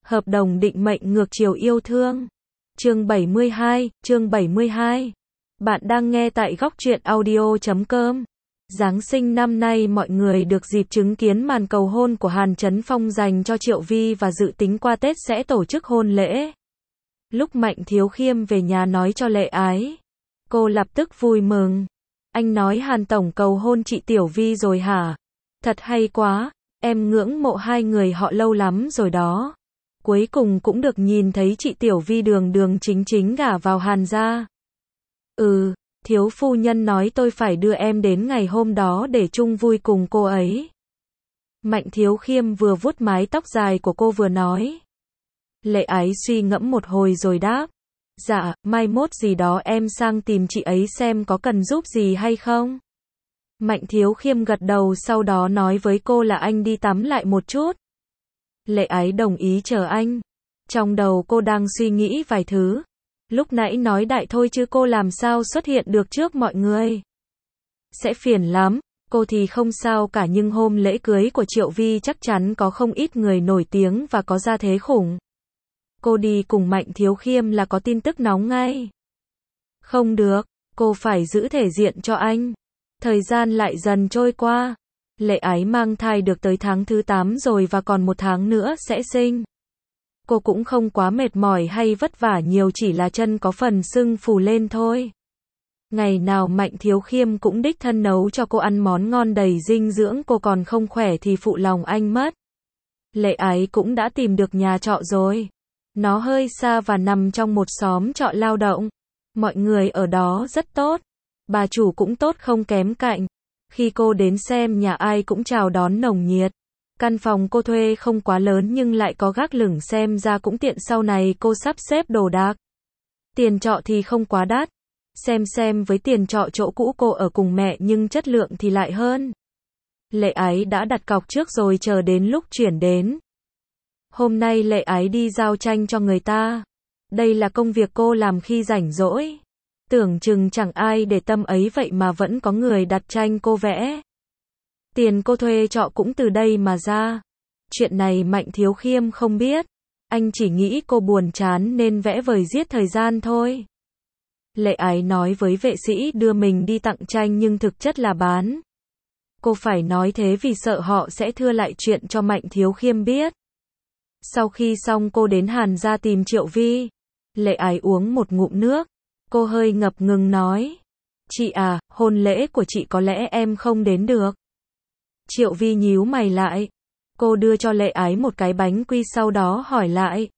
Hợp đồng định mệnh ngược chiều yêu thương. Chương 72. Bạn đang nghe tại goctruyện audio.com. Giáng sinh năm nay mọi người được dịp chứng kiến màn cầu hôn của Hàn Chấn Phong dành cho Triệu Vi và dự tính qua Tết sẽ tổ chức hôn lễ. Lúc Mạnh Thiếu Khiêm về nhà nói cho Lệ Ái, cô lập tức vui mừng. Anh nói Hàn Tổng cầu hôn chị Tiểu Vi rồi hả? Thật hay quá, em ngưỡng mộ hai người họ lâu lắm rồi đó. Cuối cùng cũng được nhìn thấy chị Tiểu Vi đường đường chính chính gả vào Hàn gia. Thiếu phu nhân nói tôi phải đưa em đến ngày hôm đó để chung vui cùng cô ấy. Mạnh Thiếu Khiêm vừa vuốt mái tóc dài của cô vừa nói. Lệ Ái suy ngẫm một hồi rồi đáp. Dạ, mai mốt gì đó em sang tìm chị ấy xem có cần giúp gì hay không. Mạnh Thiếu Khiêm gật đầu sau đó nói với cô là anh đi tắm lại một chút. Lệ Ái đồng ý chờ anh. Trong đầu cô đang suy nghĩ vài thứ. Lúc nãy nói đại thôi chứ cô làm sao xuất hiện được trước mọi người. Sẽ phiền lắm, cô thì không sao cả nhưng hôm lễ cưới của Triệu Vi chắc chắn có không ít người nổi tiếng và có gia thế khủng. Cô đi cùng Mạnh Thiếu Khiêm là có tin tức nóng ngay. Không được, cô phải giữ thể diện cho anh. Thời gian lại dần trôi qua. Lệ Ái mang thai được tới tháng thứ 8 rồi và còn một tháng nữa sẽ sinh. Cô cũng không quá mệt mỏi hay vất vả nhiều, chỉ là chân có phần sưng phù lên thôi. Ngày nào Mạnh Thiếu Khiêm cũng đích thân nấu cho cô ăn món ngon đầy dinh dưỡng, cô còn không khỏe thì phụ lòng anh mất. Lệ Ái cũng đã tìm được nhà trọ rồi. Nó hơi xa và nằm trong một xóm trọ lao động. Mọi người ở đó rất tốt. Bà chủ cũng tốt không kém cạnh. Khi cô đến xem nhà ai cũng chào đón nồng nhiệt. Căn phòng cô thuê không quá lớn nhưng lại có gác lửng, xem ra cũng tiện sau này cô sắp xếp đồ đạc. Tiền trọ thì không quá đắt. Xem với tiền trọ chỗ cũ cô ở cùng mẹ nhưng chất lượng thì lại hơn. Lệ Ái đã đặt cọc trước rồi chờ đến lúc chuyển đến. Hôm nay Lệ Ái đi giao tranh cho người ta. Đây là công việc cô làm khi rảnh rỗi. Tưởng chừng chẳng ai để tâm ấy vậy mà vẫn có người đặt tranh cô vẽ. Tiền cô thuê trọ cũng từ đây mà ra. Chuyện này Mạnh Thiếu Khiêm không biết. Anh chỉ nghĩ cô buồn chán nên vẽ vời giết thời gian thôi. Lệ Ái nói với vệ sĩ đưa mình đi tặng tranh nhưng thực chất là bán. Cô phải nói thế vì sợ họ sẽ thưa lại chuyện cho Mạnh Thiếu Khiêm biết. Sau khi xong cô đến Hàn gia tìm Triệu Vi. Lệ Ái uống một ngụm nước. Cô hơi ngập ngừng nói. Chị à, hôn lễ của chị có lẽ em không đến được. Triệu Vi nhíu mày lại. Cô đưa cho Lệ Ái một cái bánh quy sau đó hỏi lại.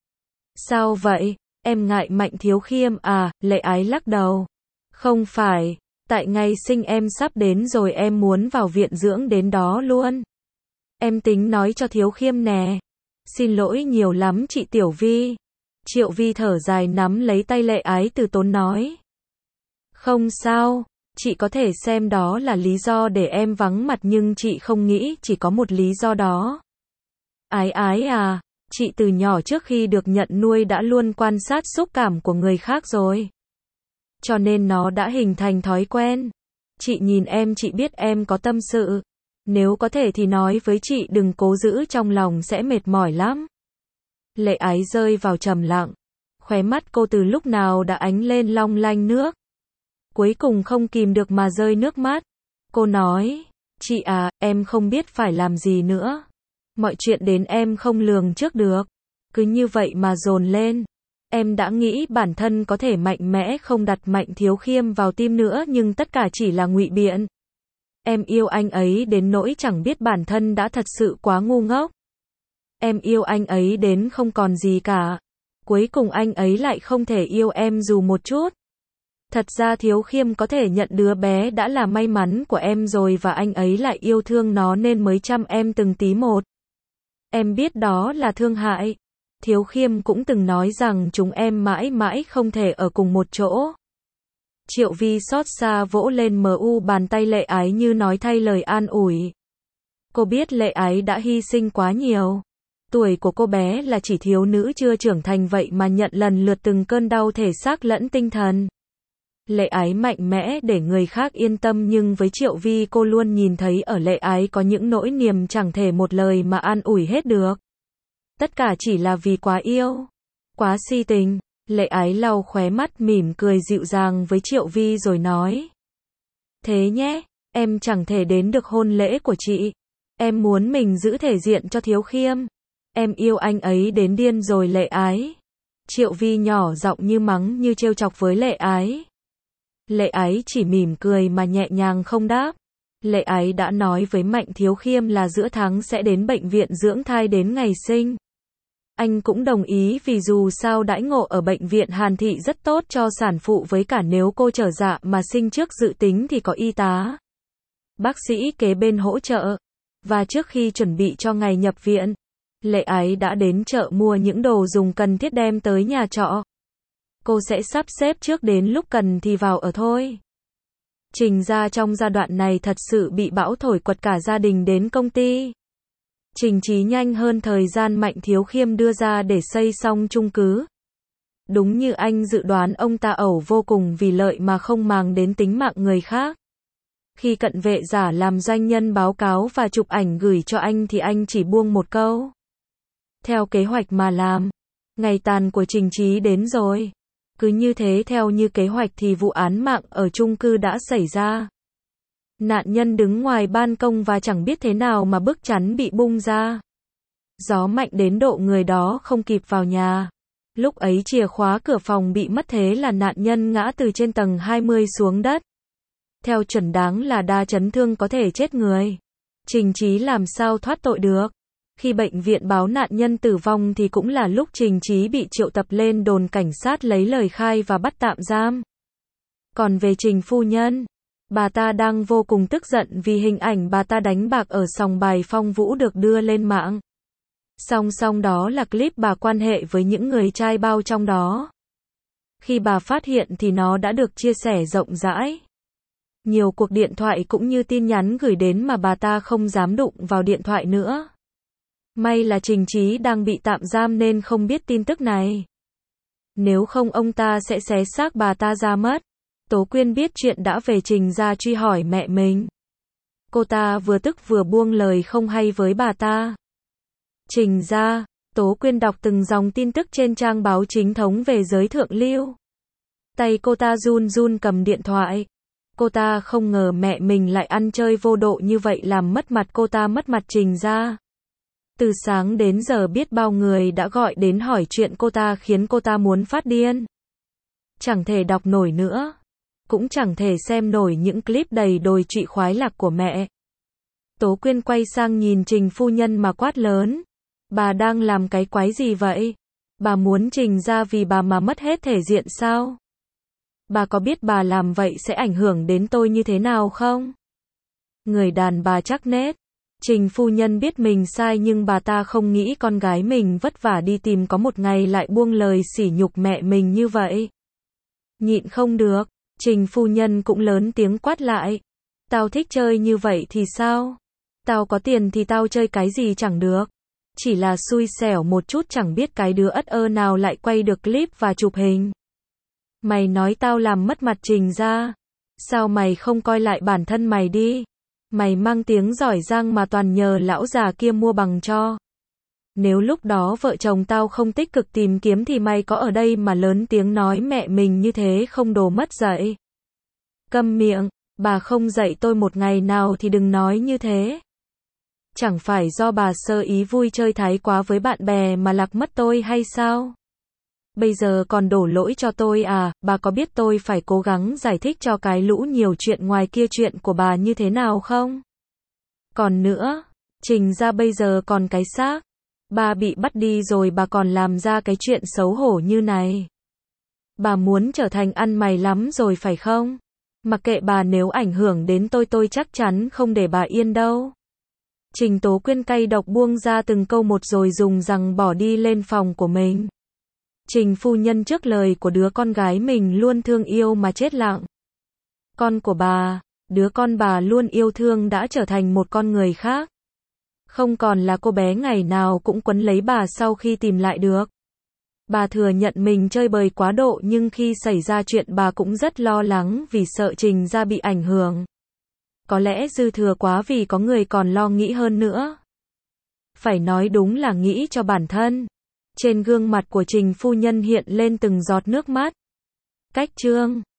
Sao vậy? Em ngại Mạnh Thiếu Khiêm à? Lệ Ái lắc đầu. Không phải, tại ngày sinh em sắp đến rồi, em muốn vào viện dưỡng đến đó luôn. Em tính nói cho Thiếu Khiêm nè. Xin lỗi nhiều lắm chị Tiểu Vi. Triệu Vi thở dài nắm lấy tay Lệ Ái từ tốn nói. Không sao, chị có thể xem đó là lý do để em vắng mặt nhưng chị không nghĩ chỉ có một lý do đó. Ái à, chị từ nhỏ trước khi được nhận nuôi đã luôn quan sát xúc cảm của người khác rồi. Cho nên nó đã hình thành thói quen. Chị nhìn em, chị biết em có tâm sự. Nếu có thể thì nói với chị, đừng cố giữ trong lòng sẽ mệt mỏi lắm. Lệ Ái rơi vào trầm lặng. Khóe mắt cô từ lúc nào đã ánh lên long lanh nước. Cuối cùng không kìm được mà rơi nước mắt. Cô nói, chị à, em không biết phải làm gì nữa. Mọi chuyện đến em không lường trước được. Cứ như vậy mà dồn lên. Em đã nghĩ bản thân có thể mạnh mẽ không đặt Mạnh Thiếu Khiêm vào tim nữa nhưng tất cả chỉ là ngụy biện. Em yêu anh ấy đến nỗi chẳng biết bản thân đã thật sự quá ngu ngốc. Em yêu anh ấy đến không còn gì cả. Cuối cùng anh ấy lại không thể yêu em dù một chút. Thật ra Thiếu Khiêm có thể nhận đứa bé đã là may mắn của em rồi và anh ấy lại yêu thương nó nên mới chăm em từng tí một. Em biết đó là thương hại. Thiếu Khiêm cũng từng nói rằng chúng em mãi mãi không thể ở cùng một chỗ. Triệu Vi xót xa vỗ lên bàn tay Lệ Ái như nói thay lời an ủi. Cô biết Lệ Ái đã hy sinh quá nhiều. Tuổi của cô bé là chỉ thiếu nữ chưa trưởng thành vậy mà nhận lần lượt từng cơn đau thể xác lẫn tinh thần. Lệ Ái mạnh mẽ để người khác yên tâm nhưng với Triệu Vi cô luôn nhìn thấy ở Lệ Ái có những nỗi niềm chẳng thể một lời mà an ủi hết được. Tất cả chỉ là vì quá yêu, quá si tình. Lệ Ái lau khóe mắt mỉm cười dịu dàng với Triệu Vi rồi nói. Thế nhé, em chẳng thể đến được hôn lễ của chị. Em muốn mình giữ thể diện cho Thiếu Khiêm. Em yêu anh ấy đến điên rồi Lệ Ái. Triệu Vi nhỏ giọng như mắng như trêu chọc với Lệ Ái. Lệ Ái chỉ mỉm cười mà nhẹ nhàng không đáp. Lệ Ái đã nói với Mạnh Thiếu Khiêm là giữa tháng sẽ đến bệnh viện dưỡng thai đến ngày sinh. Anh cũng đồng ý vì dù sao đãi ngộ ở bệnh viện Hàn Thị rất tốt cho sản phụ, với cả nếu cô trở dạ mà sinh trước dự tính thì có y tá, bác sĩ kế bên hỗ trợ. Và trước khi chuẩn bị cho ngày nhập viện, Lệ Ái đã đến chợ mua những đồ dùng cần thiết đem tới nhà trọ. Cô sẽ sắp xếp trước, đến lúc cần thì vào ở thôi. Trình gia trong giai đoạn này thật sự bị bão thổi quật cả gia đình đến công ty. Trình Chí nhanh hơn thời gian Mạnh Thiếu Khiêm đưa ra để xây xong chung cư. Đúng như anh dự đoán, ông ta ẩu vô cùng vì lợi mà không màng đến tính mạng người khác. Khi cận vệ giả làm doanh nhân báo cáo và chụp ảnh gửi cho anh thì anh chỉ buông một câu. Theo kế hoạch mà làm. Ngày tàn của Trình Chí đến rồi. Cứ như thế theo như kế hoạch thì vụ án mạng ở chung cư đã xảy ra. Nạn nhân đứng ngoài ban công và chẳng biết thế nào mà bức chắn bị bung ra. Gió mạnh đến độ người đó không kịp vào nhà. Lúc ấy chìa khóa cửa phòng bị mất, thế là nạn nhân ngã từ trên tầng 20 xuống đất. Theo chuẩn đáng là đa chấn thương có thể chết người. Trình Chí làm sao thoát tội được. Khi bệnh viện báo nạn nhân tử vong thì cũng là lúc Trình Chí bị triệu tập lên đồn cảnh sát lấy lời khai và bắt tạm giam. Còn về Trình phu nhân, bà ta đang vô cùng tức giận vì hình ảnh bà ta đánh bạc ở sòng bài Phong Vũ được đưa lên mạng. Song song đó là clip bà quan hệ với những người trai bao trong đó. Khi bà phát hiện thì nó đã được chia sẻ rộng rãi. Nhiều cuộc điện thoại cũng như tin nhắn gửi đến mà bà ta không dám đụng vào điện thoại nữa. May là Trình Chí đang bị tạm giam nên không biết tin tức này. Nếu không ông ta sẽ xé xác bà ta ra mất. Tố Quyên biết chuyện đã về Trình gia truy hỏi mẹ mình. Cô ta vừa tức vừa buông lời không hay với bà ta. Trình gia, Tố Quyên đọc từng dòng tin tức trên trang báo chính thống về giới thượng lưu. Tay cô ta run run cầm điện thoại. Cô ta không ngờ mẹ mình lại ăn chơi vô độ như vậy, làm mất mặt cô ta, mất mặt Trình gia. Từ sáng đến giờ biết bao người đã gọi đến hỏi chuyện cô ta, khiến cô ta muốn phát điên. Chẳng thể đọc nổi nữa. Cũng chẳng thể xem nổi những clip đầy đồi trụy khoái lạc của mẹ. Tố Quyên quay sang nhìn Trình phu nhân mà quát lớn. Bà đang làm cái quái gì vậy? Bà muốn Trình gia vì bà mà mất hết thể diện sao? Bà có biết bà làm vậy sẽ ảnh hưởng đến tôi như thế nào không? Người đàn bà chắc nết. Trình phu nhân biết mình sai nhưng bà ta không nghĩ con gái mình vất vả đi tìm có một ngày lại buông lời sỉ nhục mẹ mình như vậy. Nhịn không được, Trình phu nhân cũng lớn tiếng quát lại. Tao thích chơi như vậy thì sao? Tao có tiền thì tao chơi cái gì chẳng được. Chỉ là xui xẻo một chút, chẳng biết cái đứa ất ơ nào lại quay được clip và chụp hình. Mày nói tao làm mất mặt Trình gia. Sao mày không coi lại bản thân mày đi? Mày mang tiếng giỏi giang mà toàn nhờ lão già kia mua bằng cho. Nếu lúc đó vợ chồng tao không tích cực tìm kiếm thì mày có ở đây mà lớn tiếng nói mẹ mình như thế không, đồ mất dạy. Câm miệng, bà không dạy tôi một ngày nào thì đừng nói như thế. Chẳng phải do bà sơ ý vui chơi thái quá với bạn bè mà lạc mất tôi hay sao? Bây giờ còn đổ lỗi cho tôi à? Bà có biết tôi phải cố gắng giải thích cho cái lũ nhiều chuyện ngoài kia chuyện của bà như thế nào không? Còn nữa, Trình gia bây giờ còn cái xác. Bà bị bắt đi rồi bà còn làm ra cái chuyện xấu hổ như này. Bà muốn trở thành ăn mày lắm rồi phải không? Mặc kệ bà, nếu ảnh hưởng đến tôi chắc chắn không để bà yên đâu. Trình Tố Quyên cay độc buông ra từng câu một rồi dùng rằng bỏ đi lên phòng của mình. Trình phu nhân trước lời của đứa con gái mình luôn thương yêu mà chết lặng. Con của bà, đứa con bà luôn yêu thương đã trở thành một con người khác. Không còn là cô bé ngày nào cũng quấn lấy bà sau khi tìm lại được. Bà thừa nhận mình chơi bời quá độ nhưng khi xảy ra chuyện bà cũng rất lo lắng vì sợ Trình gia bị ảnh hưởng. Có lẽ dư thừa quá vì có người còn lo nghĩ hơn nữa. Phải nói đúng là nghĩ cho bản thân. Trên gương mặt của Trình phu nhân hiện lên từng giọt nước mắt. Cách chương